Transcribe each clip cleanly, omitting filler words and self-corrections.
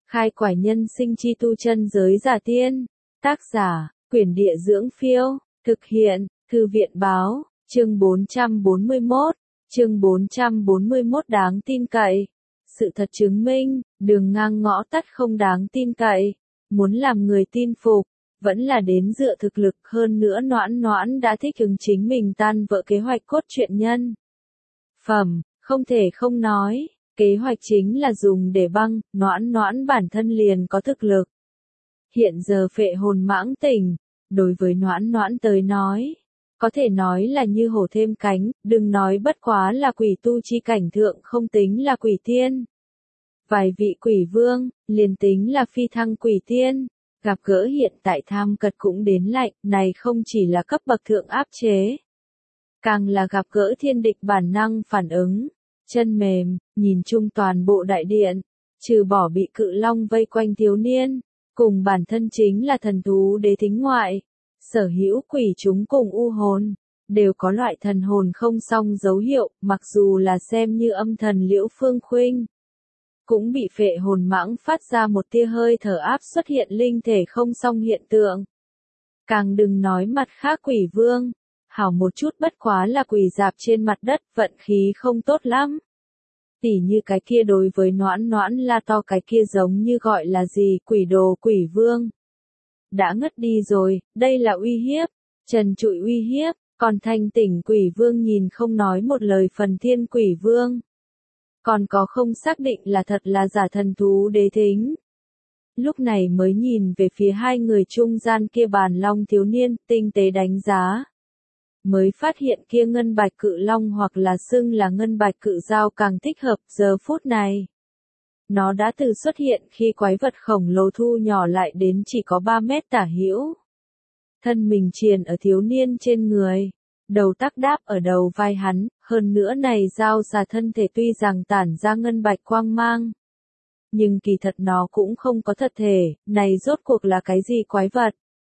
Khai quải nhân sinh chi tu chân giới giả tiên. Tác giả, Quyển Địa Dưỡng Phiêu. Thực hiện, Thư viện Báo. Chương 441. Chương 441 đáng tin cậy. Sự thật chứng minh, đường ngang ngõ tắt không đáng tin cậy. Muốn làm người tin phục, vẫn là đến dựa thực lực, hơn nữa Noãn Noãn đã thích ứng chính mình tan vỡ kế hoạch cốt truyện nhân phẩm, không thể không nói, kế hoạch chính là dùng để băng, Noãn Noãn bản thân liền có thực lực. Hiện giờ phệ hồn mãng tỉnh, đối với Noãn Noãn tới nói, có thể nói là như hổ thêm cánh, đừng nói bất quá là quỷ tu chi cảnh thượng, không tính là quỷ tiên. Vài vị quỷ vương, liền tính là phi thăng quỷ tiên, gặp gỡ hiện tại tham cật cũng đến lạnh, này không chỉ là cấp bậc thượng áp chế, càng là gặp gỡ thiên địch bản năng phản ứng, chân mềm, nhìn chung toàn bộ đại điện, trừ bỏ bị cự long vây quanh thiếu niên, cùng bản thân chính là thần thú đế thính ngoại, sở hữu quỷ chúng cùng u hồn, đều có loại thần hồn không song dấu hiệu, mặc dù là xem như âm thần Liễu Phương Khuynh, cũng bị phệ hồn mãng phát ra một tia hơi thở áp xuất hiện linh thể không song hiện tượng. Càng đừng nói mặt khác quỷ vương, hảo một chút bất quá là quỷ dạp trên mặt đất, vận khí không tốt lắm. Tỉ như cái kia đối với Noãn Noãn la to, cái kia giống như gọi là gì, quỷ đồ quỷ vương. Đã ngất đi rồi, đây là uy hiếp, trần trụi uy hiếp, còn thanh tỉnh quỷ vương nhìn không nói một lời phần thiên quỷ vương. Còn có không xác định là thật là giả thần thú đế thính. Lúc này mới nhìn về phía hai người trung gian kia bàn long thiếu niên, tinh tế đánh giá. Mới phát hiện kia ngân bạch cự long hoặc là xưng là ngân bạch cự dao càng thích hợp giờ phút này. Nó đã từ xuất hiện khi quái vật khổng lồ thu nhỏ lại đến chỉ có 3 mét tả hữu. Thân mình triền ở thiếu niên trên người. Đầu tắc đáp ở đầu vai hắn, hơn nữa này dao xà thân thể tuy rằng tản ra ngân bạch quang mang. Nhưng kỳ thật nó cũng không có thật thể, này rốt cuộc là cái gì quái vật.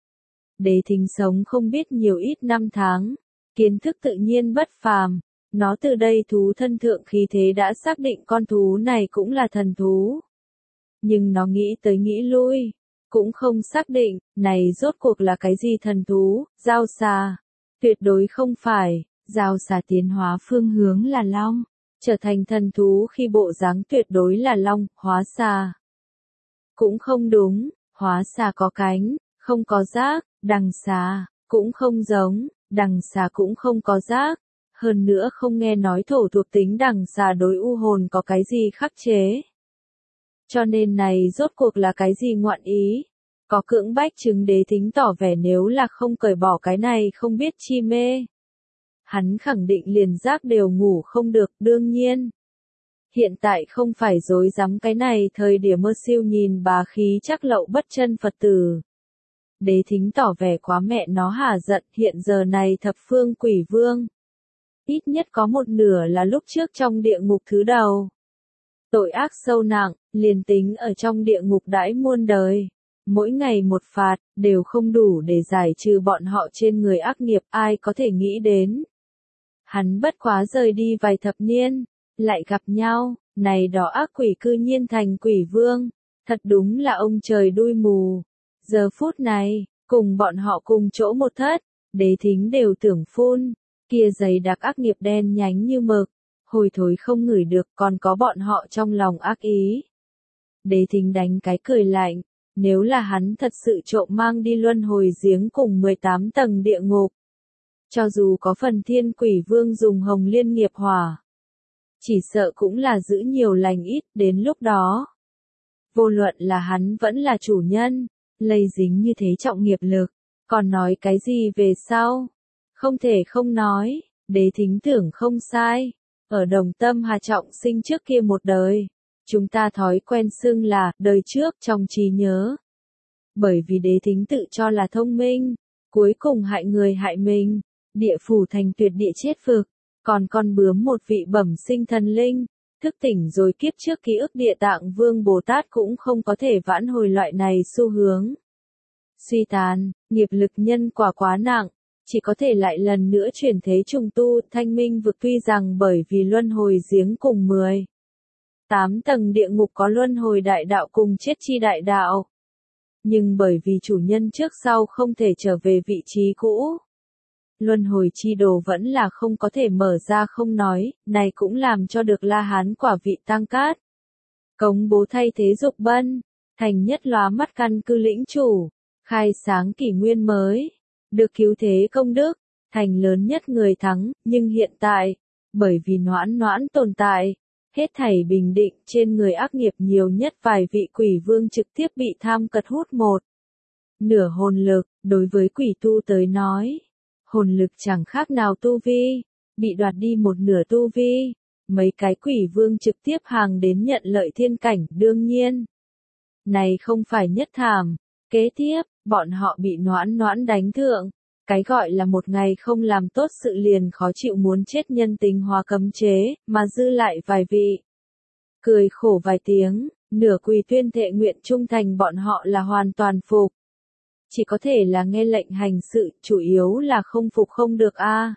Đế thính sống không biết nhiều ít năm tháng, kiến thức tự nhiên bất phàm, nó từ đây thú thân thượng khí thế đã xác định con thú này cũng là thần thú. Nhưng nó nghĩ tới nghĩ lui, cũng không xác định, này rốt cuộc là cái gì thần thú, dao xà. Tuyệt đối không phải, dao xà tiến hóa phương hướng là long, trở thành thần thú khi bộ dáng tuyệt đối là long, hóa xà. Cũng không đúng, hóa xà có cánh, không có giác, đằng xà, cũng không giống, đằng xà cũng không có giác. Hơn nữa không nghe nói thổ thuộc tính đằng xà đối u hồn có cái gì khắc chế. Cho nên này rốt cuộc là cái gì ngoạn ý. Có cưỡng bách chứng đế thính tỏ vẻ nếu là không cởi bỏ cái này không biết chi mê. Hắn khẳng định liền giác đều ngủ không được, đương nhiên. Hiện tại không phải dối dám cái này thời điểm mơ siêu nhìn bá khí chắc lậu bất chân Phật tử. Đế thính tỏ vẻ quá mẹ nó hả giận, hiện giờ này thập phương quỷ vương. Ít nhất có một nửa là lúc trước trong địa ngục thứ đầu. Tội ác sâu nặng, liền tính ở trong địa ngục đãi muôn đời. Mỗi ngày một phạt, đều không đủ để giải trừ bọn họ trên người ác nghiệp, ai có thể nghĩ đến. Hắn bất quá rời đi vài thập niên, lại gặp nhau, này đó ác quỷ cư nhiên thành quỷ vương, thật đúng là ông trời đuôi mù. Giờ phút này, cùng bọn họ cùng chỗ một thất, đế thính đều tưởng phun, kia dày đặc ác nghiệp đen nhánh như mực, hồi thối không ngửi được, còn có bọn họ trong lòng ác ý. Đế thính đánh cái cười lạnh. Nếu là hắn thật sự trộm mang đi luân hồi giếng cùng 18 tầng địa ngục. Cho dù có phần thiên quỷ vương dùng hồng liên nghiệp hỏa. Chỉ sợ cũng là giữ nhiều lành ít đến lúc đó. Vô luận là hắn vẫn là chủ nhân, lây dính như thế trọng nghiệp lực. Còn nói cái gì về sau? Không thể không nói, đế thính tưởng không sai. Ở Đồng Tâm Hà Trọng sinh trước kia một đời. Chúng ta thói quen xưng là đời trước trong trí nhớ. Bởi vì đế thính tự cho là thông minh, cuối cùng hại người hại mình, địa phủ thành tuyệt địa chết vực, còn con bướm một vị bẩm sinh thần linh, thức tỉnh rồi kiếp trước ký ức Địa Tạng Vương Bồ Tát cũng không có thể vãn hồi loại này xu hướng. Suy tàn, nghiệp lực nhân quả quá nặng, chỉ có thể lại lần nữa chuyển thế trùng tu, Thanh Minh vực tuy rằng bởi vì luân hồi giếng cùng 10 8 tầng địa ngục có luân hồi đại đạo cùng chết chi đại đạo. Nhưng bởi vì chủ nhân trước sau không thể trở về vị trí cũ, luân hồi chi đồ vẫn là không có thể mở ra không nói, này cũng làm cho được La Hán quả vị Tăng Cát Cống Bố thay thế Dục Bân, thành nhất lóa mắt căn cư lĩnh chủ, khai sáng kỷ nguyên mới, được cứu thế công đức, thành lớn nhất người thắng, nhưng hiện tại, bởi vì Noãn Noãn tồn tại, hết thảy bình định, trên người ác nghiệp nhiều nhất vài vị quỷ vương trực tiếp bị tham cật hút một nửa hồn lực. Đối với quỷ tu tới nói, hồn lực chẳng khác nào tu vi, bị đoạt đi một nửa tu vi, mấy cái quỷ vương trực tiếp hàng đến nhận lợi thiên cảnh. Đương nhiên, này không phải nhất thảm, kế tiếp, bọn họ bị Noãn Noãn đánh thượng, cái gọi là một ngày không làm tốt sự liền khó chịu muốn chết nhân tính hóa cấm chế, mà dư lại vài vị cười khổ vài tiếng, nửa quỳ tuyên thệ nguyện trung thành, bọn họ là hoàn toàn phục, chỉ có thể là nghe lệnh hành sự, chủ yếu là không phục không được a.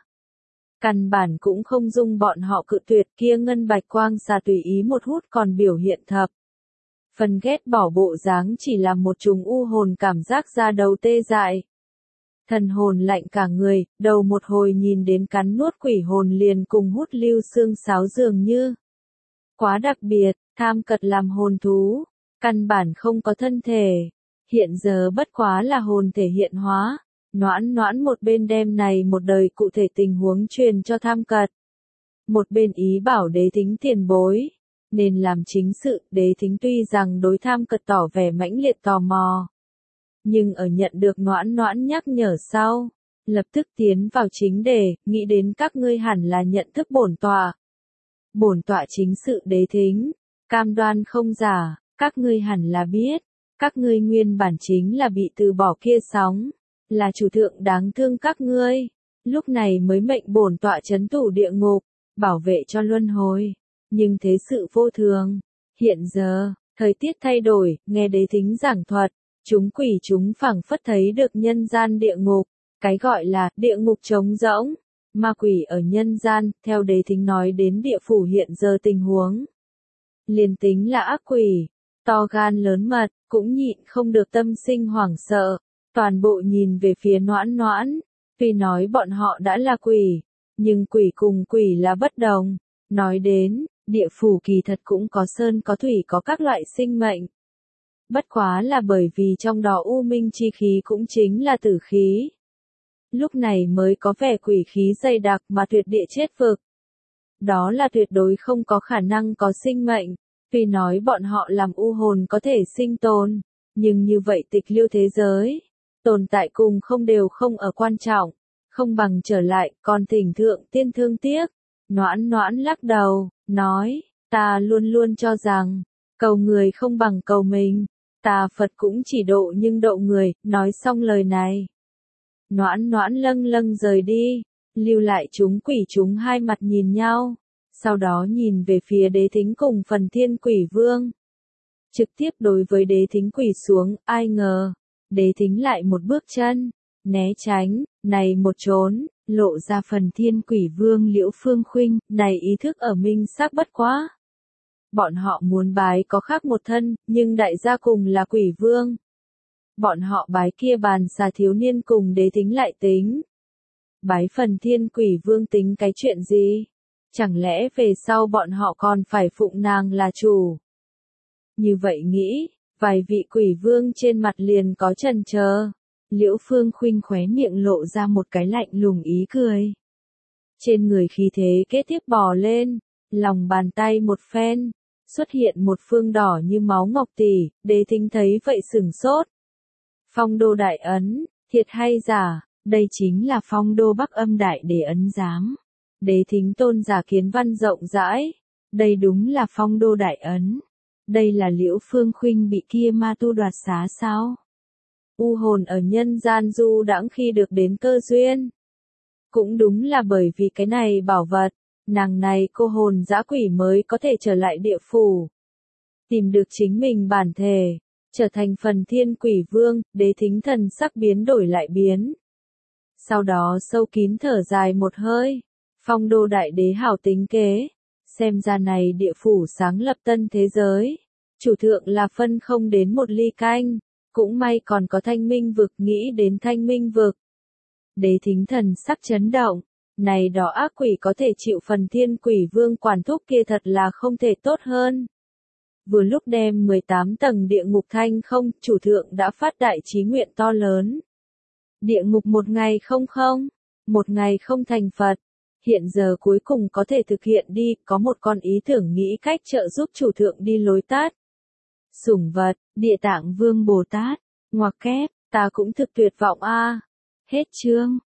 Căn bản cũng không dung bọn họ cự tuyệt. Kia ngân bạch quang xà tùy ý một hút còn biểu hiện thập phần ghét bỏ bộ dáng, chỉ là một trùng u hồn cảm giác da đầu tê dại, thần hồn lạnh cả người, đầu một hồi nhìn đến cắn nuốt quỷ hồn liền cùng hút lưu xương sáo dường như. Quá đặc biệt, tham cật làm hồn thú, căn bản không có thân thể, hiện giờ bất quá là hồn thể hiện hóa. Noãn Noãn một bên đem này một đời cụ thể tình huống truyền cho tham cật, một bên ý bảo Đế Thính tiền bối nên làm chính sự. Đế Thính tuy rằng đối tham cật tỏ vẻ mãnh liệt tò mò, nhưng ở nhận được Noãn Noãn nhắc nhở sau, lập tức tiến vào chính đề, nghĩ đến các ngươi hẳn là nhận thức bổn tọa. Bổn tọa chính sự. Đế Thính, cam đoan không giả, các ngươi hẳn là biết, các ngươi nguyên bản chính là bị từ bỏ kia sóng, là chủ thượng đáng thương các ngươi, lúc này mới mệnh bổn tọa trấn thủ địa ngục, bảo vệ cho luân hồi. Nhưng thế sự vô thường, hiện giờ, thời tiết thay đổi, nghe Đế Thính giảng thuật, chúng quỷ chúng phảng phất thấy được nhân gian địa ngục, cái gọi là địa ngục trống rỗng, ma quỷ ở nhân gian. Theo Đế Thính nói đến địa phủ hiện giờ tình huống, liền tính là ác quỷ, to gan lớn mật, cũng nhịn không được tâm sinh hoảng sợ, toàn bộ nhìn về phía Noãn Noãn. Tuy nói bọn họ đã là quỷ, nhưng quỷ cùng quỷ là bất đồng. Nói đến, địa phủ kỳ thật cũng có sơn có thủy có các loại sinh mệnh. Bất quá là bởi vì trong đó u minh chi khí cũng chính là tử khí, lúc này mới có vẻ quỷ khí dày đặc, mà tuyệt địa chết vực, đó là tuyệt đối không có khả năng có sinh mệnh. Tuy nói bọn họ làm u hồn có thể sinh tồn, nhưng như vậy tịch liêu thế giới, tồn tại cùng không đều không ở quan trọng, không bằng trở lại, còn thỉnh thượng tiên thương tiếc. Noãn Noãn lắc đầu, nói, ta luôn luôn cho rằng, cầu người không bằng cầu mình, ta Phật cũng chỉ độ nhưng độ người. Nói xong lời này, Noãn Noãn lâng lâng rời đi, lưu lại chúng quỷ chúng hai mặt nhìn nhau, sau đó nhìn về phía Đế Thính cùng phần thiên quỷ vương. Trực tiếp đối với Đế Thính quỳ xuống, ai ngờ, Đế Thính lại một bước chân, né tránh, này một trốn, lộ ra phần thiên quỷ vương Liễu Phương Khuynh, này ý thức ở minh xác bất quá. Bọn họ muốn bái có khác một thân, nhưng đại gia cùng là quỷ vương. Bọn họ bái kia bàn xà thiếu niên cùng Đế Thính lại tính. Bái phần thiên quỷ vương tính cái chuyện gì? Chẳng lẽ về sau bọn họ còn phải phụng nàng là chủ? Như vậy nghĩ, vài vị quỷ vương trên mặt liền có chần chờ. Liễu Phương Khuynh khóe miệng lộ ra một cái lạnh lùng ý cười. Trên người khí thế kế tiếp bò lên, lòng bàn tay một phen, xuất hiện một phương đỏ như máu ngọc tỷ. Đế Thính thấy vậy sửng sốt. Phong đô đại ấn, thiệt hay giả? Đây chính là phong đô Bắc Âm đại đế ấn giám. Đế Thính tôn giả kiến văn rộng rãi. Đây đúng là phong đô đại ấn. Đây là Liễu Phương Khuynh bị kia ma tu đoạt xá sao? U hồn ở nhân gian du đãng khi được đến cơ duyên. Cũng đúng là bởi vì cái này bảo vật, nàng này cô hồn dã quỷ mới có thể trở lại địa phủ. Tìm được chính mình bản thể, trở thành phần thiên quỷ vương. Đế Thính thần sắc biến đổi lại biến. Sau đó sâu kín thở dài một hơi. Phong đô đại đế hảo tính kế. Xem ra này địa phủ sáng lập tân thế giới. Chủ thượng là phân không đến một ly canh. Cũng may còn có thanh minh vực, nghĩ đến thanh minh vực. Đế thính thần sắc chấn động. Này đó ác quỷ có thể chịu phần thiên quỷ vương quản thúc kia thật là không thể tốt hơn. Vừa lúc đem 18 tầng địa ngục thanh không, chủ thượng đã phát đại chí nguyện to lớn. Địa ngục một ngày không thành Phật. Hiện giờ cuối cùng có thể thực hiện đi, có một con ý tưởng nghĩ cách trợ giúp chủ thượng đi lối tắt. Sủng vật, Địa Tạng Vương Bồ Tát, ngoặc kép, ta cũng thực tuyệt vọng a. Hết chương.